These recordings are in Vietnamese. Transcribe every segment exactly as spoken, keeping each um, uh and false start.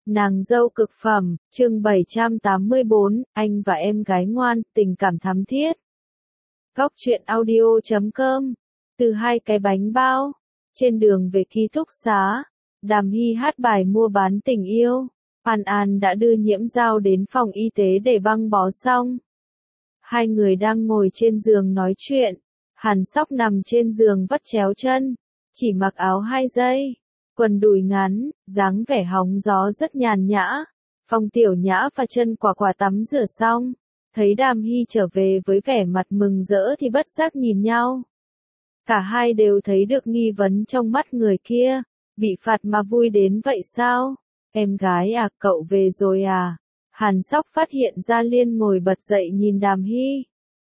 Nàng dâu cực phẩm, chương bảy trăm tám mươi bốn, anh và em gái ngoan, tình cảm thắm thiết. Góc truyện audio chấm com. Từ hai cái bánh bao. Trên đường về ký túc xá, Đàm Hy hát bài mua bán tình yêu. An An đã đưa Nhiễm Giao đến phòng y tế để băng bó xong. Hai người đang ngồi trên giường nói chuyện. Hàn Sóc nằm trên giường vắt chéo chân, chỉ mặc áo hai giây, quần đùi ngắn, dáng vẻ hóng gió rất nhàn nhã. Phong Tiểu Nhã và Chân Quả Quả tắm rửa xong, thấy Đàm Hy trở về với vẻ mặt mừng rỡ thì bất giác nhìn nhau. Cả hai đều thấy được nghi vấn trong mắt người kia, bị phạt mà vui đến vậy sao? Em gái à, cậu về rồi à? Hàn Sóc phát hiện ra liền ngồi bật dậy nhìn Đàm Hy.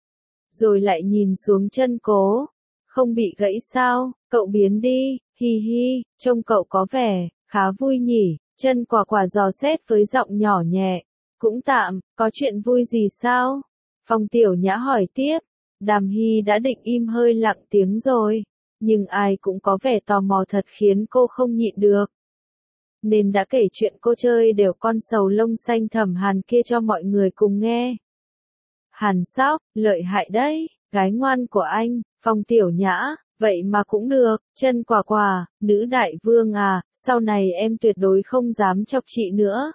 Rồi lại nhìn xuống Chân Cố. Không bị gãy sao, cậu biến đi, hi hi, trông cậu có vẻ khá vui nhỉ. Chân Quả Quả dò xét với giọng nhỏ nhẹ. Cũng tạm, có chuyện vui gì sao? Phong Tiểu Nhã hỏi tiếp. Đàm Hy đã định im hơi lặng tiếng rồi, nhưng ai cũng có vẻ tò mò thật khiến cô không nhịn được. Nên đã kể chuyện cô chơi đều con sầu lông xanh Thẩm Hàn kia cho mọi người cùng nghe. Hàn Sóc, lợi hại đấy, gái ngoan của anh. Phong Tiểu Nhã, vậy mà cũng được. Chân Quả Quả, nữ đại vương à, sau này em tuyệt đối không dám chọc chị nữa.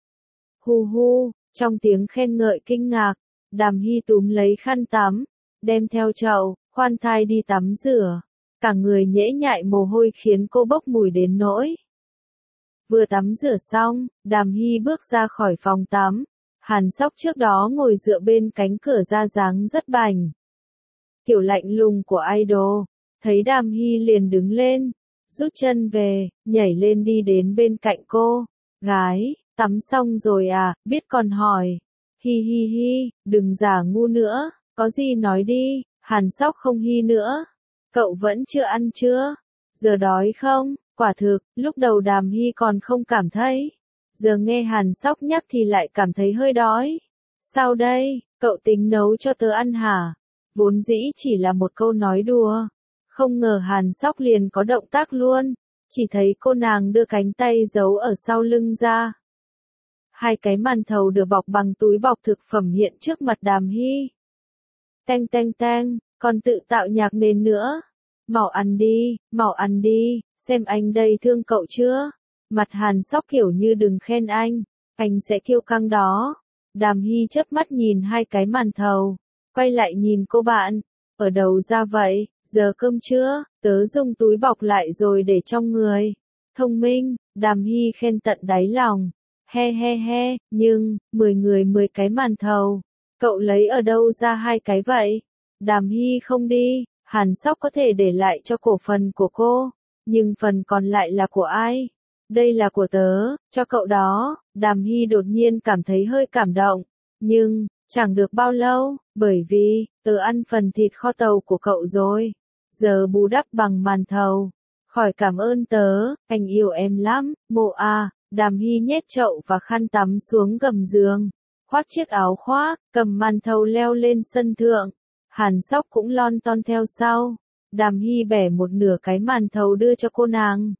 Hu hu, trong tiếng khen ngợi kinh ngạc, Đàm Hy túm lấy khăn tắm, đem theo chậu, khoan thai đi tắm rửa. Cả người nhễ nhại mồ hôi khiến cô bốc mùi đến nỗi. Vừa tắm rửa xong, Đàm Hy bước ra khỏi phòng tắm. Hàn Sóc trước đó ngồi dựa bên cánh cửa ra dáng rất bảnh. Kiểu lạnh lùng của idol, thấy Đàm Hy liền đứng lên, rút chân về, nhảy lên đi đến bên cạnh cô. Gái, tắm xong rồi à, biết còn hỏi. Hi hi hi, đừng giả ngu nữa, có gì nói đi. Hàn Sóc không hi nữa. Cậu vẫn chưa ăn chưa? Giờ đói không? Quả thực, lúc đầu Đàm Hy còn không cảm thấy. Giờ nghe Hàn Sóc nhắc thì lại cảm thấy hơi đói. Sao đây, cậu tính nấu cho tớ ăn hả? Vốn dĩ chỉ là một câu nói đùa. Không ngờ Hàn Sóc liền có động tác luôn. Chỉ thấy cô nàng đưa cánh tay giấu ở sau lưng ra. Hai cái màn thầu được bọc bằng túi bọc thực phẩm hiện trước mặt Đàm Hy. Teng teng teng, còn tự tạo nhạc nền nữa. Mau ăn đi, mau ăn đi, xem anh đây thương cậu chưa? Mặt Hàn Sóc kiểu như đừng khen anh, anh sẽ kiêu căng đó. Đàm Hy chớp mắt nhìn hai cái màn thầu, quay lại nhìn cô bạn. Ở đâu ra vậy, giờ cơm chưa? Tớ dùng túi bọc lại rồi để trong người. Thông minh, Đàm Hy khen tận đáy lòng. He he he, nhưng, mười người mười cái màn thầu. Cậu lấy ở đâu ra hai cái vậy? Đàm Hy không đi, Hàn Sóc có thể để lại cho cổ phần của cô, nhưng phần còn lại là của ai? Đây là của tớ, cho cậu đó. Đàm Hy đột nhiên cảm thấy hơi cảm động, nhưng, chẳng được bao lâu, bởi vì, tớ ăn phần thịt kho tàu của cậu rồi. Giờ bù đắp bằng màn thầu. Khỏi cảm ơn tớ, anh yêu em lắm, mộ à. Đàm Hy nhét chậu và khăn tắm xuống gầm giường, khoác chiếc áo khoác, cầm màn thầu leo lên sân thượng. Hàn Sóc cũng lon ton theo sau. Đàm Hy bẻ một nửa cái màn thầu đưa cho cô nàng.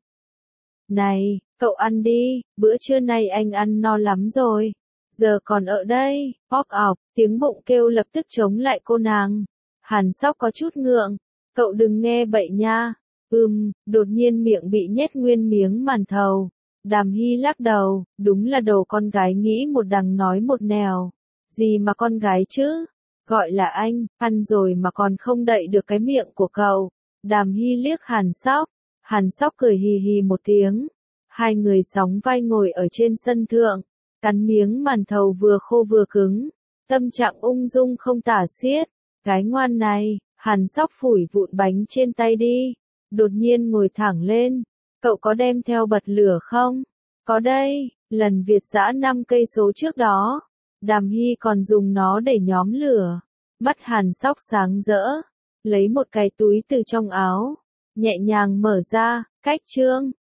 Này, cậu ăn đi, bữa trưa nay anh ăn no lắm rồi. Giờ còn ở đây, pop ọc, tiếng bụng kêu lập tức chống lại cô nàng. Hàn Sóc có chút ngượng, cậu đừng nghe bậy nha. Ừm, đột nhiên miệng bị nhét nguyên miếng màn thầu. Đàm Hy lắc đầu, đúng là đồ con gái nghĩ một đằng nói một nẻo. Gì mà con gái chứ? Gọi là anh, ăn rồi mà còn không đậy được cái miệng của cậu. Đàm Hy liếc Hàn Sóc. Hàn Sóc cười hì hì một tiếng. Hai người sóng vai ngồi ở trên sân thượng, cắn miếng màn thầu vừa khô vừa cứng. Tâm trạng ung dung không tả xiết. Gái ngoan này, Hàn Sóc phủi vụn bánh trên tay đi. Đột nhiên ngồi thẳng lên. Cậu có đem theo bật lửa không? Có đây, lần Việt dã năm cây số trước đó. Đàm Hy còn dùng nó để nhóm lửa. Mắt Hàn Sóc sáng rỡ. Lấy một cái túi từ trong áo. Nhẹ nhàng mở ra, cách trương.